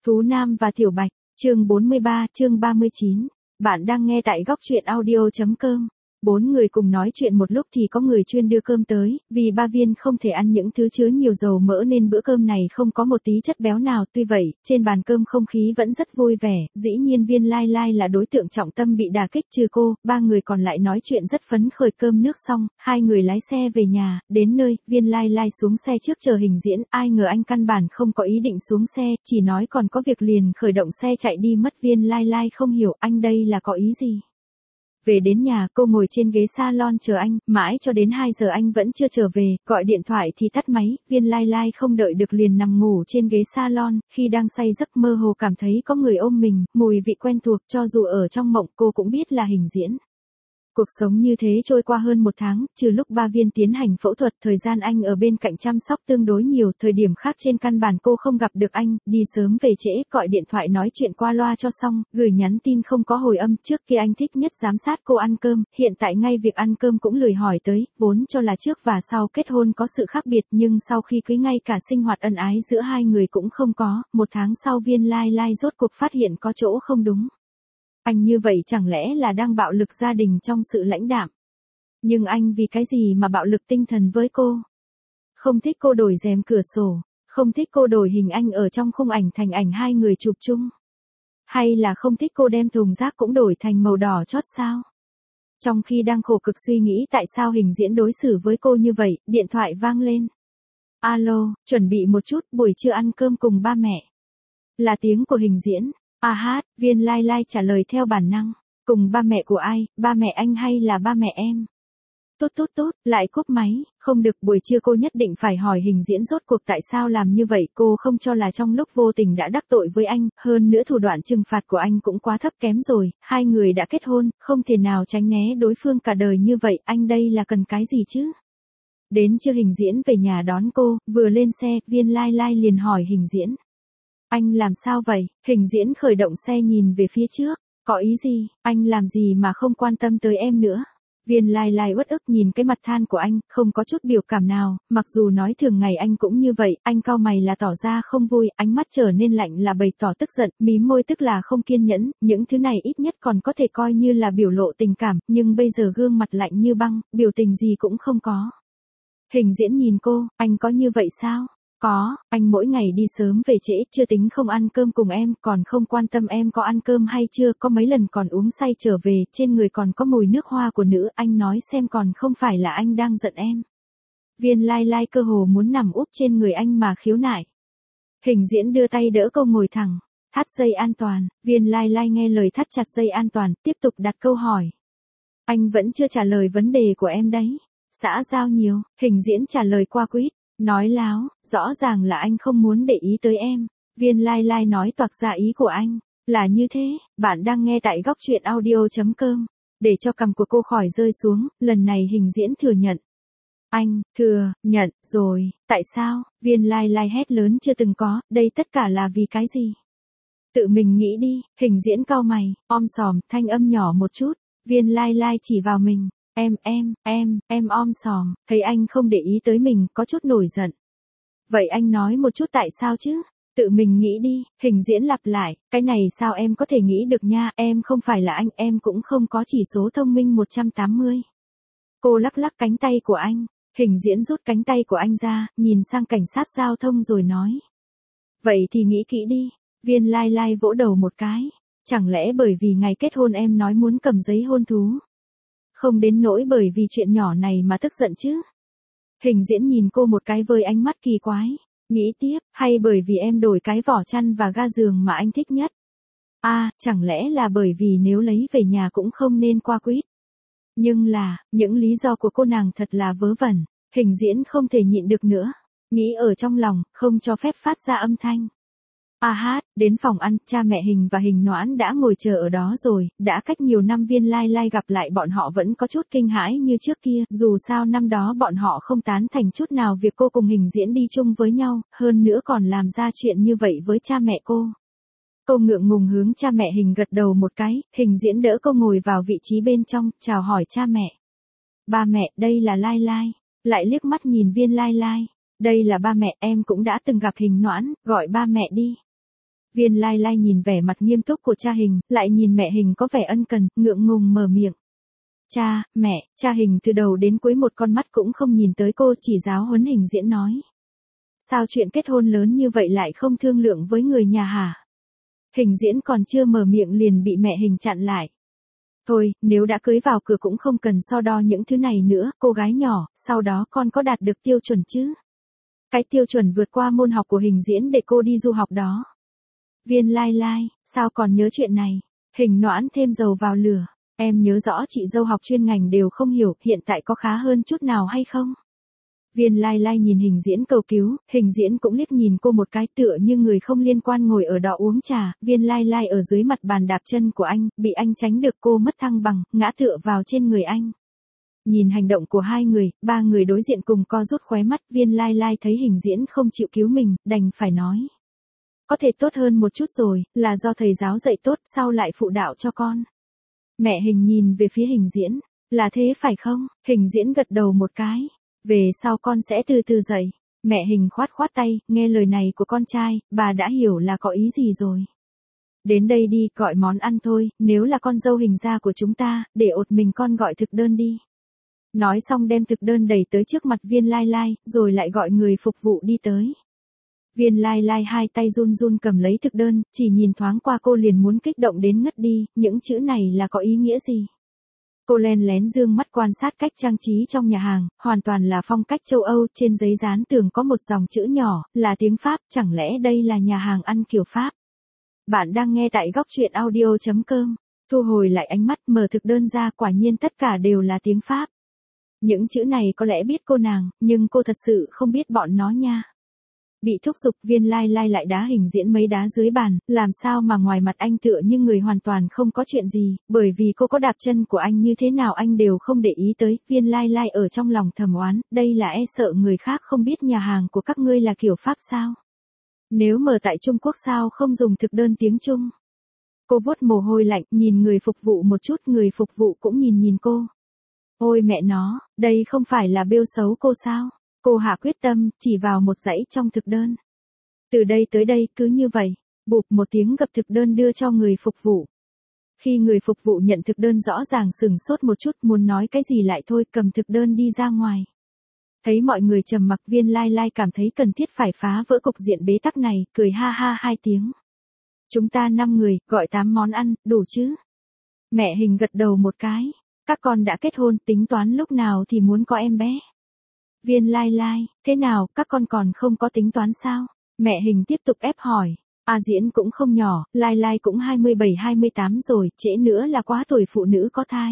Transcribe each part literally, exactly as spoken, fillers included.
Thú Nam và Tiểu Bạch, chương bốn mươi ba, chương ba mươi chín. Bạn đang nghe tại góc truyện audio chấm com. Bốn người cùng nói chuyện một lúc thì có người chuyên đưa cơm tới, vì ba Viên không thể ăn những thứ chứa nhiều dầu mỡ nên bữa cơm này không có một tí chất béo nào. Tuy vậy, trên bàn cơm không khí vẫn rất vui vẻ, dĩ nhiên Viên Lai Lai là đối tượng trọng tâm bị đả kích trừ cô, ba người còn lại nói chuyện rất phấn khởi. Cơm nước xong, hai người lái xe về nhà, đến nơi, Viên Lai Lai xuống xe trước chờ Hình Diễn, ai ngờ anh căn bản không có ý định xuống xe, chỉ nói còn có việc liền khởi động xe chạy đi mất. Viên Lai Lai không hiểu anh đây là có ý gì. Về đến nhà, cô ngồi trên ghế salon chờ anh, mãi cho đến hai giờ anh vẫn chưa trở về, gọi điện thoại thì tắt máy, Viên Lai Lai không đợi được liền nằm ngủ trên ghế salon, khi đang say giấc mơ hồ cảm thấy có người ôm mình, mùi vị quen thuộc, cho dù ở trong mộng cô cũng biết là Hình Diễn. Cuộc sống như thế trôi qua hơn một tháng, trừ lúc ba Viên tiến hành phẫu thuật, thời gian anh ở bên cạnh chăm sóc tương đối nhiều, thời điểm khác trên căn bản cô không gặp được anh, đi sớm về trễ, gọi điện thoại nói chuyện qua loa cho xong, gửi nhắn tin không có hồi âm. Trước kia anh thích nhất giám sát cô ăn cơm, hiện tại ngay việc ăn cơm cũng lười hỏi tới, vốn cho là trước và sau kết hôn có sự khác biệt, nhưng sau khi cưới ngay cả sinh hoạt ân ái giữa hai người cũng không có. Một tháng sau Viên Lai Lai rốt cuộc phát hiện có chỗ không đúng. Anh như vậy chẳng lẽ là đang bạo lực gia đình trong sự lãnh đạm? Nhưng anh vì cái gì mà bạo lực tinh thần với cô? Không thích cô đổi rèm cửa sổ, không thích cô đổi hình anh ở trong khung ảnh thành ảnh hai người chụp chung. Hay là không thích cô đem thùng rác cũng đổi thành màu đỏ chót sao? Trong khi đang khổ cực suy nghĩ tại sao Hình Diễn đối xử với cô như vậy, điện thoại vang lên. Alo, chuẩn bị một chút, buổi trưa ăn cơm cùng ba mẹ. Là tiếng của Hình Diễn. À hát, Viên Lai Lai trả lời theo bản năng. Cùng ba mẹ của ai, ba mẹ anh hay là ba mẹ em? Tốt tốt tốt, lại cúp máy, không được, buổi trưa cô nhất định phải hỏi Hình Diễn rốt cuộc tại sao làm như vậy. Cô không cho là trong lúc vô tình đã đắc tội với anh, hơn nữa thủ đoạn trừng phạt của anh cũng quá thấp kém rồi, hai người đã kết hôn, không thể nào tránh né đối phương cả đời như vậy, anh đây là cần cái gì chứ? Đến trưa Hình Diễn về nhà đón cô, vừa lên xe, Viên Lai Lai liền hỏi Hình Diễn. Anh làm sao vậy? Hình Diễn khởi động xe nhìn về phía trước. Có ý gì? Anh làm gì mà không quan tâm tới em nữa? Viên Lai Lai uất ức nhìn cái mặt than của anh, không có chút biểu cảm nào, mặc dù nói thường ngày anh cũng như vậy, anh cau mày là tỏ ra không vui, ánh mắt trở nên lạnh là bày tỏ tức giận, mím môi tức là không kiên nhẫn, những thứ này ít nhất còn có thể coi như là biểu lộ tình cảm, nhưng bây giờ gương mặt lạnh như băng, biểu tình gì cũng không có. Hình Diễn nhìn cô, anh có như vậy sao? Có, anh mỗi ngày đi sớm về trễ, chưa tính không ăn cơm cùng em, còn không quan tâm em có ăn cơm hay chưa, có mấy lần còn uống say trở về, trên người còn có mùi nước hoa của nữ, anh nói xem còn không phải là anh đang giận em. Viên Lai Lai cơ hồ muốn nằm úp trên người anh mà khiếu nại. Hình Diễn đưa tay đỡ cô ngồi thẳng, thắt dây an toàn, Viên Lai Lai nghe lời thắt chặt dây an toàn, tiếp tục đặt câu hỏi. Anh vẫn chưa trả lời vấn đề của em đấy. Xã giao nhiều, Hình Diễn trả lời qua quýt. Nói láo, rõ ràng là anh không muốn để ý tới em. Viên Lai Lai nói toạc ra ý của anh. Là như thế, bạn đang nghe tại góc truyện audio chấm com. Để cho cằm của cô khỏi rơi xuống, lần này Hình Diễn thừa nhận. Anh, thừa, nhận, rồi, tại sao? Viên Lai Lai hét lớn chưa từng có, đây tất cả là vì cái gì? Tự mình nghĩ đi, Hình Diễn cau mày, om sòm, thanh âm nhỏ một chút. Viên Lai Lai chỉ vào mình. Em, em, em, em om sòm, thấy anh không để ý tới mình, có chút nổi giận. Vậy anh nói một chút tại sao chứ? Tự mình nghĩ đi, Hình Diễn lặp lại, cái này sao em có thể nghĩ được nha, em không phải là anh, em cũng không có chỉ số thông minh một trăm tám mươi. Cô lắc lắc cánh tay của anh, Hình Diễn rút cánh tay của anh ra, nhìn sang cảnh sát giao thông rồi nói. Vậy thì nghĩ kỹ đi, Viên Lai Lai vỗ đầu một cái, chẳng lẽ bởi vì ngày kết hôn em nói muốn cầm giấy hôn thú? Không đến nỗi bởi vì chuyện nhỏ này mà tức giận chứ. Hình Diễn nhìn cô một cái với ánh mắt kỳ quái. Nghĩ tiếp, hay bởi vì em đổi cái vỏ chăn và ga giường mà anh thích nhất? À, chẳng lẽ là bởi vì nếu lấy về nhà cũng không nên qua quýt? Nhưng là, những lý do của cô nàng thật là vớ vẩn. Hình Diễn không thể nhịn được nữa. Nghĩ ở trong lòng, không cho phép phát ra âm thanh. À hát, đến phòng ăn, cha mẹ Hình và Hình Noãn đã ngồi chờ ở đó rồi, đã cách nhiều năm Viên Lai Lai gặp lại bọn họ vẫn có chút kinh hãi như trước kia, dù sao năm đó bọn họ không tán thành chút nào việc cô cùng Hình Diễn đi chung với nhau, hơn nữa còn làm ra chuyện như vậy với cha mẹ cô. Cô ngượng ngùng hướng cha mẹ Hình gật đầu một cái, Hình Diễn đỡ cô ngồi vào vị trí bên trong, chào hỏi cha mẹ. Ba mẹ, đây là Lai Lai, lại liếc mắt nhìn Viên Lai Lai, đây là ba mẹ, em cũng đã từng gặp Hình Noãn, gọi ba mẹ đi. Viên Lai Lai nhìn vẻ mặt nghiêm túc của cha Hình, lại nhìn mẹ Hình có vẻ ân cần, ngượng ngùng mở miệng. Cha, mẹ, cha Hình từ đầu đến cuối một con mắt cũng không nhìn tới cô, chỉ giáo huấn Hình Diễn nói. Sao chuyện kết hôn lớn như vậy lại không thương lượng với người nhà hả? Hình Diễn còn chưa mở miệng liền bị mẹ Hình chặn lại. Thôi, nếu đã cưới vào cửa cũng không cần so đo những thứ này nữa, cô gái nhỏ, sau đó con có đạt được tiêu chuẩn chứ? Cái tiêu chuẩn vượt qua môn học của Hình Diễn để cô đi du học đó. Viên Lai Lai, sao còn nhớ chuyện này? Hình Noãn thêm dầu vào lửa. Em nhớ rõ chị dâu học chuyên ngành đều không hiểu, hiện tại có khá hơn chút nào hay không? Viên Lai Lai nhìn Hình Diễn cầu cứu, Hình Diễn cũng liếc nhìn cô một cái tựa như người không liên quan ngồi ở đó uống trà, Viên Lai Lai ở dưới mặt bàn đạp chân của anh, bị anh tránh được cô mất thăng bằng, ngã tựa vào trên người anh. Nhìn hành động của hai người, ba người đối diện cùng co rút khóe mắt, Viên Lai Lai thấy Hình Diễn không chịu cứu mình, đành phải nói. Có thể tốt hơn một chút rồi, là do thầy giáo dạy tốt, sao lại phụ đạo cho con? Mẹ Hình nhìn về phía Hình Diễn, là thế phải không? Hình Diễn gật đầu một cái. Về sau con sẽ từ từ dạy. Mẹ Hình khoát khoát tay, nghe lời này của con trai, bà đã hiểu là có ý gì rồi. Đến đây đi, gọi món ăn thôi, nếu là con dâu Hình gia của chúng ta, để ột mình con gọi thực đơn đi. Nói xong đem thực đơn đẩy tới trước mặt Viên Lai Lai, rồi lại gọi người phục vụ đi tới. Viên Lai Lai hai tay run run cầm lấy thực đơn, chỉ nhìn thoáng qua cô liền muốn kích động đến ngất đi, những chữ này là có ý nghĩa gì? Cô len lén dương mắt quan sát cách trang trí trong nhà hàng, hoàn toàn là phong cách châu Âu, trên giấy dán tường có một dòng chữ nhỏ, là tiếng Pháp, chẳng lẽ đây là nhà hàng ăn kiểu Pháp? Bạn đang nghe tại góc truyện audio chấm com, thu hồi lại ánh mắt mở thực đơn ra, quả nhiên tất cả đều là tiếng Pháp. Những chữ này có lẽ biết cô nàng, nhưng cô thật sự không biết bọn nó nha. Bị thúc giục, Viên Lai Lai lại đá Hình Diễn mấy đá dưới bàn, làm sao mà ngoài mặt anh tựa như người hoàn toàn không có chuyện gì, bởi vì cô có đạp chân của anh như thế nào anh đều không để ý tới. Viên Lai Lai ở trong lòng thầm oán, đây là e sợ người khác không biết nhà hàng của các ngươi là kiểu Pháp sao? Nếu mở tại Trung Quốc sao không dùng thực đơn tiếng Trung? Cô vuốt mồ hôi lạnh, nhìn người phục vụ một chút, người phục vụ cũng nhìn nhìn cô. Ôi mẹ nó, đây không phải là bêu xấu cô sao? Cô hạ quyết tâm, chỉ vào một dãy trong thực đơn. Từ đây tới đây, cứ như vậy, bụp một tiếng gập thực đơn đưa cho người phục vụ. Khi người phục vụ nhận thực đơn rõ ràng sửng sốt một chút, muốn nói cái gì lại thôi, cầm thực đơn đi ra ngoài. Thấy mọi người trầm mặc, Viên Lai Lai cảm thấy cần thiết phải phá vỡ cục diện bế tắc này, cười ha ha hai tiếng. Chúng ta năm người, gọi tám món ăn, đủ chứ? Mẹ Hình gật đầu một cái. Các con đã kết hôn, tính toán lúc nào thì muốn có em bé. Viên Lai Lai, thế nào, các con còn không có tính toán sao? Mẹ Hình tiếp tục ép hỏi. A Diễn cũng không nhỏ, Lai Lai cũng hai mươi bảy hai mươi tám rồi, trễ nữa là quá tuổi phụ nữ có thai.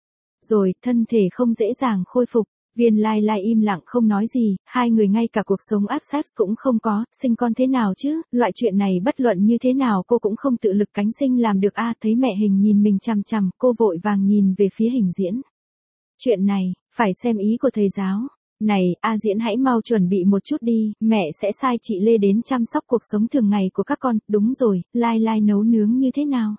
Rồi, thân thể không dễ dàng khôi phục. Viên Lai Lai im lặng không nói gì, hai người ngay cả cuộc sống áp sát cũng không có, sinh con thế nào chứ, loại chuyện này bất luận như thế nào cô cũng không tự lực cánh sinh làm được a. Thấy mẹ Hình nhìn mình chằm chằm, cô vội vàng nhìn về phía Hình Diễn. Chuyện này, phải xem ý của thầy giáo. Này, A Diễn hãy mau chuẩn bị một chút đi, mẹ sẽ sai chị Lê đến chăm sóc cuộc sống thường ngày của các con, đúng rồi, Lai Lai nấu nướng như thế nào?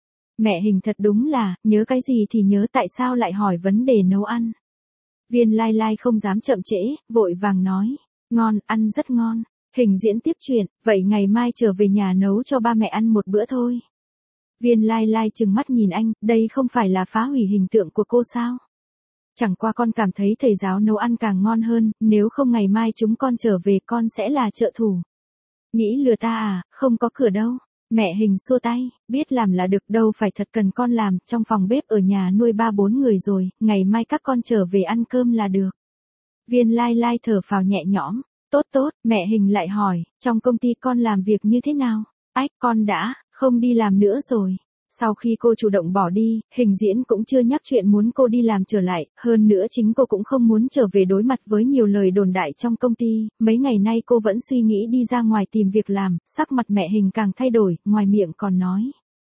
Mẹ Hình thật đúng là, nhớ cái gì thì nhớ, tại sao lại hỏi vấn đề nấu ăn? Viên Lai Lai không dám chậm trễ, vội vàng nói, ngon, ăn rất ngon. Hình Diễn tiếp chuyện, vậy ngày mai trở về nhà nấu cho ba mẹ ăn một bữa thôi. Viên Lai Lai trừng mắt nhìn anh, đây không phải là phá hủy hình tượng của cô sao? Chẳng qua con cảm thấy thầy giáo nấu ăn càng ngon hơn, nếu không ngày mai chúng con trở về con sẽ là trợ thủ. Nghĩ lừa ta à, không có cửa đâu. Mẹ Hình xua tay, biết làm là được, đâu phải thật cần con làm, trong phòng bếp ở nhà nuôi ba bốn người rồi, ngày mai các con trở về ăn cơm là được. Viên Lai Lai thở phào nhẹ nhõm, tốt tốt, mẹ Hình lại hỏi, trong công ty con làm việc như thế nào? Ách, con đã, không đi làm nữa rồi. Sau khi cô chủ động bỏ đi, Hình Diễn cũng chưa nhắc chuyện muốn cô đi làm trở lại, hơn nữa chính cô cũng không muốn trở về đối mặt với nhiều lời đồn đại trong công ty, mấy ngày nay cô vẫn suy nghĩ đi ra ngoài tìm việc làm, sắc mặt mẹ Hình càng thay đổi, ngoài miệng còn nói.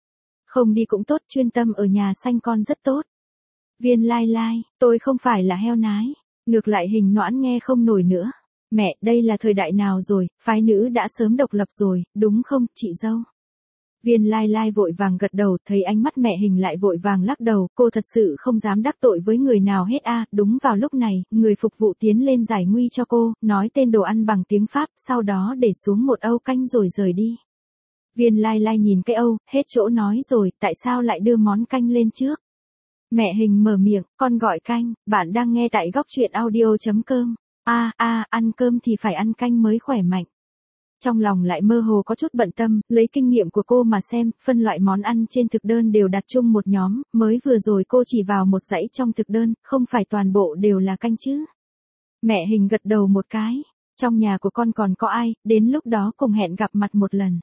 Không đi cũng tốt, chuyên tâm ở nhà sanh con rất tốt. Viên Lai Lai, tôi không phải là heo nái, ngược lại Hình Noãn nghe không nổi nữa. Mẹ, đây là thời đại nào rồi, phái nữ đã sớm độc lập rồi, đúng không, chị dâu? Viên Lai Lai vội vàng gật đầu, thấy ánh mắt mẹ Hình lại vội vàng lắc đầu, cô thật sự không dám đắc tội với người nào hết a. Đúng vào lúc này, người phục vụ tiến lên giải nguy cho cô, nói tên đồ ăn bằng tiếng Pháp, sau đó để xuống một âu canh rồi rời đi. Viên Lai Lai nhìn cái Âu, hết chỗ nói rồi, tại sao lại đưa món canh lên trước? Mẹ Hình mở miệng, con gọi canh, bạn đang nghe tại góc truyện audio.com. A a, ăn cơm thì phải ăn canh mới khỏe mạnh. Trong lòng lại mơ hồ có chút bận tâm, lấy kinh nghiệm của cô mà xem, phân loại món ăn trên thực đơn đều đặt chung một nhóm, mới vừa rồi cô chỉ vào một dãy trong thực đơn, không phải toàn bộ đều là canh chứ. Mẹ Hình gật đầu một cái, trong nhà của con còn có ai, đến lúc đó cùng hẹn gặp mặt một lần.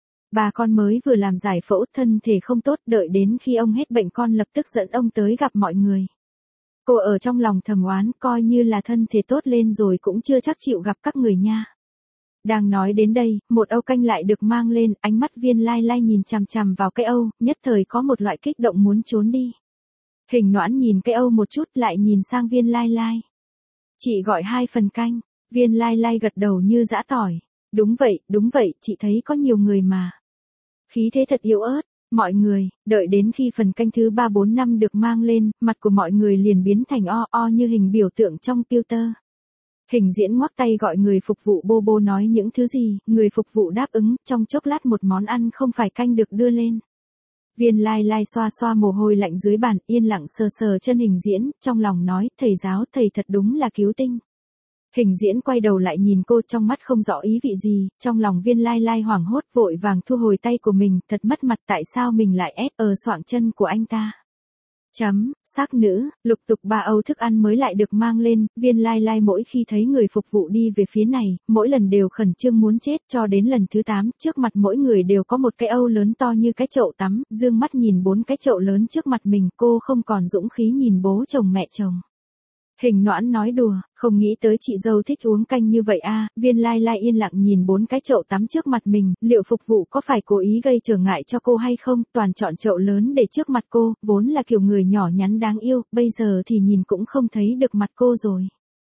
Bà con mới vừa làm giải phẫu, thân thể không tốt, đợi đến khi ông hết bệnh con lập tức dẫn ông tới gặp mọi người. Cô ở trong lòng thầm oán, coi như là thân thể tốt lên rồi cũng chưa chắc chịu gặp các người nha. Đang nói đến đây, một âu canh lại được mang lên, ánh mắt Viên Lai Lai nhìn chằm chằm vào cái âu, nhất thời có một loại kích động muốn trốn đi. Hình Noãn nhìn cái âu một chút lại nhìn sang Viên Lai Lai. Chị gọi hai phần canh, Viên Lai Lai gật đầu như giã tỏi. Đúng vậy, đúng vậy, chị thấy có nhiều người mà. Khí thế thật yếu ớt, mọi người, đợi đến khi phần canh thứ ba bốn năm được mang lên, mặt của mọi người liền biến thành o o như hình biểu tượng trong filter. Hình Diễn ngoắc tay gọi người phục vụ bô bô nói những thứ gì, người phục vụ đáp ứng, trong chốc lát một món ăn không phải canh được đưa lên. Viên Lai Lai xoa xoa mồ hôi lạnh dưới bàn, yên lặng sờ sờ chân Hình Diễn, trong lòng nói, thầy giáo, thầy thật đúng là cứu tinh. Hình Diễn quay đầu lại nhìn cô, trong mắt không rõ ý vị gì, trong lòng Viên Lai Lai hoảng hốt vội vàng thu hồi tay của mình, thật mất mặt, tại sao mình lại ép ở xoạng chân của anh ta. Chấm, sắc nữ, lục tục ba âu thức ăn mới lại được mang lên, Viên Lai Lai mỗi khi thấy người phục vụ đi về phía này, mỗi lần đều khẩn trương muốn chết, cho đến lần thứ tám, trước mặt mỗi người đều có một cái âu lớn to như cái chậu tắm, dương mắt nhìn bốn cái chậu lớn trước mặt mình, cô không còn dũng khí nhìn bố chồng mẹ chồng. Hình Noãn nói đùa, không nghĩ tới chị dâu thích uống canh như vậy a. Viên Lai Lai yên lặng nhìn bốn cái chậu tắm trước mặt mình, liệu phục vụ có phải cố ý gây trở ngại cho cô hay không, toàn chọn chậu lớn để trước mặt cô, vốn là kiểu người nhỏ nhắn đáng yêu, bây giờ thì nhìn cũng không thấy được mặt cô rồi.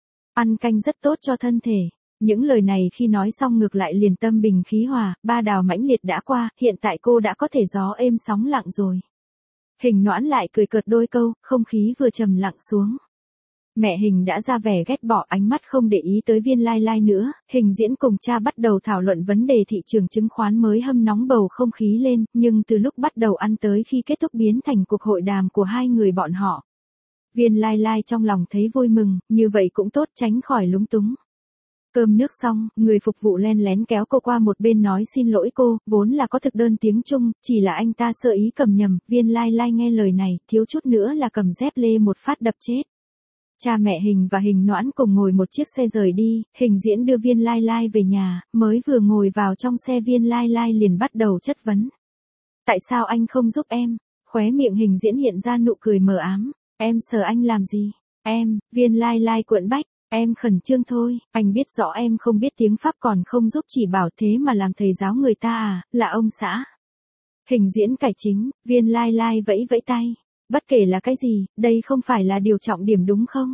Ăn canh rất tốt cho thân thể. Những lời này khi nói xong ngược lại liền tâm bình khí hòa, ba đào mãnh liệt đã qua, hiện tại cô đã có thể gió êm sóng lặng rồi. Hình Noãn lại cười cợt đôi câu, không khí vừa trầm lặng xuống. Mẹ Hình đã ra vẻ ghét bỏ, ánh mắt không để ý tới Viên Lai Lai nữa, Hình Diễn cùng cha bắt đầu thảo luận vấn đề thị trường chứng khoán mới hâm nóng bầu không khí lên, nhưng từ lúc bắt đầu ăn tới khi kết thúc biến thành cuộc hội đàm của hai người bọn họ. Viên Lai Lai trong lòng thấy vui mừng, như vậy cũng tốt, tránh khỏi lúng túng. Cơm nước xong, người phục vụ len lén kéo cô qua một bên nói xin lỗi cô, vốn là có thực đơn tiếng Trung, chỉ là anh ta sơ ý cầm nhầm, Viên Lai Lai nghe lời này, thiếu chút nữa là cầm dép lê một phát đập chết. Cha mẹ Hình và Hình Noãn cùng ngồi một chiếc xe rời đi, Hình Diễn đưa Viên Lai Lai về nhà, mới vừa ngồi vào trong xe Viên Lai Lai liền bắt đầu chất vấn. Tại sao anh không giúp em? Khóe miệng Hình Diễn hiện ra nụ cười mờ ám. Em sợ anh làm gì? Em, Viên Lai Lai cuộn bách, em khẩn trương thôi, anh biết rõ em không biết tiếng Pháp còn không giúp chỉ bảo thế mà làm thầy giáo người ta à, là ông xã. Hình Diễn cải chính, Viên Lai Lai vẫy vẫy tay. Bất kể là cái gì, đây không phải là điều trọng điểm đúng không?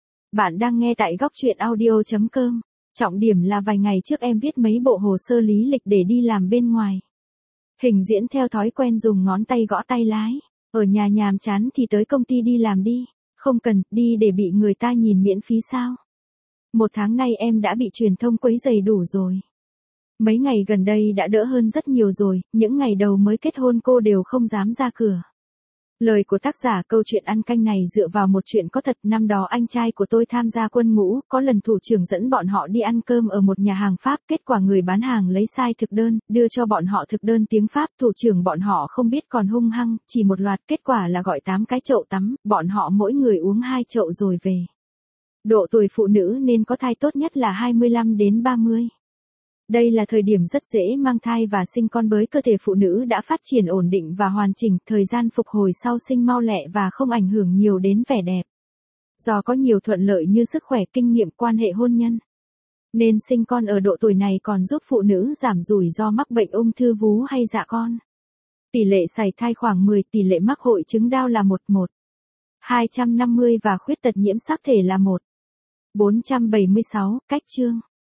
Bạn đang nghe tại góc truyện audio.com. Trọng điểm là vài ngày trước em viết mấy bộ hồ sơ lý lịch để đi làm bên ngoài. Hình Diễn theo thói quen dùng ngón tay gõ tay lái. Ở nhà nhàm chán thì tới công ty đi làm đi. Không cần, đi để bị người ta nhìn miễn phí sao? Một tháng nay em đã bị truyền thông quấy rầy đủ rồi. Mấy ngày gần đây đã đỡ hơn rất nhiều rồi, những ngày đầu mới kết hôn cô đều không dám ra cửa. Lời của tác giả câu chuyện ăn canh này dựa vào một chuyện có thật, năm đó anh trai của tôi tham gia quân ngũ, có lần thủ trưởng dẫn bọn họ đi ăn cơm ở một nhà hàng Pháp, kết quả người bán hàng lấy sai thực đơn, đưa cho bọn họ thực đơn tiếng Pháp, thủ trưởng bọn họ không biết còn hung hăng, chỉ một loạt, kết quả là gọi tám cái chậu tắm, bọn họ mỗi người uống hai chậu rồi về. Độ tuổi phụ nữ nên có thai tốt nhất là hai mươi lăm đến ba mươi. Đây là thời điểm rất dễ mang thai và sinh con bởi cơ thể phụ nữ đã phát triển ổn định và hoàn chỉnh, thời gian phục hồi sau sinh mau lẹ và không ảnh hưởng nhiều đến vẻ đẹp. Do có nhiều thuận lợi như sức khỏe, kinh nghiệm quan hệ hôn nhân, nên sinh con ở độ tuổi này còn giúp phụ nữ giảm rủi ro mắc bệnh ung thư vú hay dạ con. Tỷ lệ sảy thai khoảng mười, tỷ lệ mắc hội chứng Down là một một hai trăm năm mươi và khuyết tật nhiễm sắc thể là một bốn trăm bảy mươi sáu, cách chương.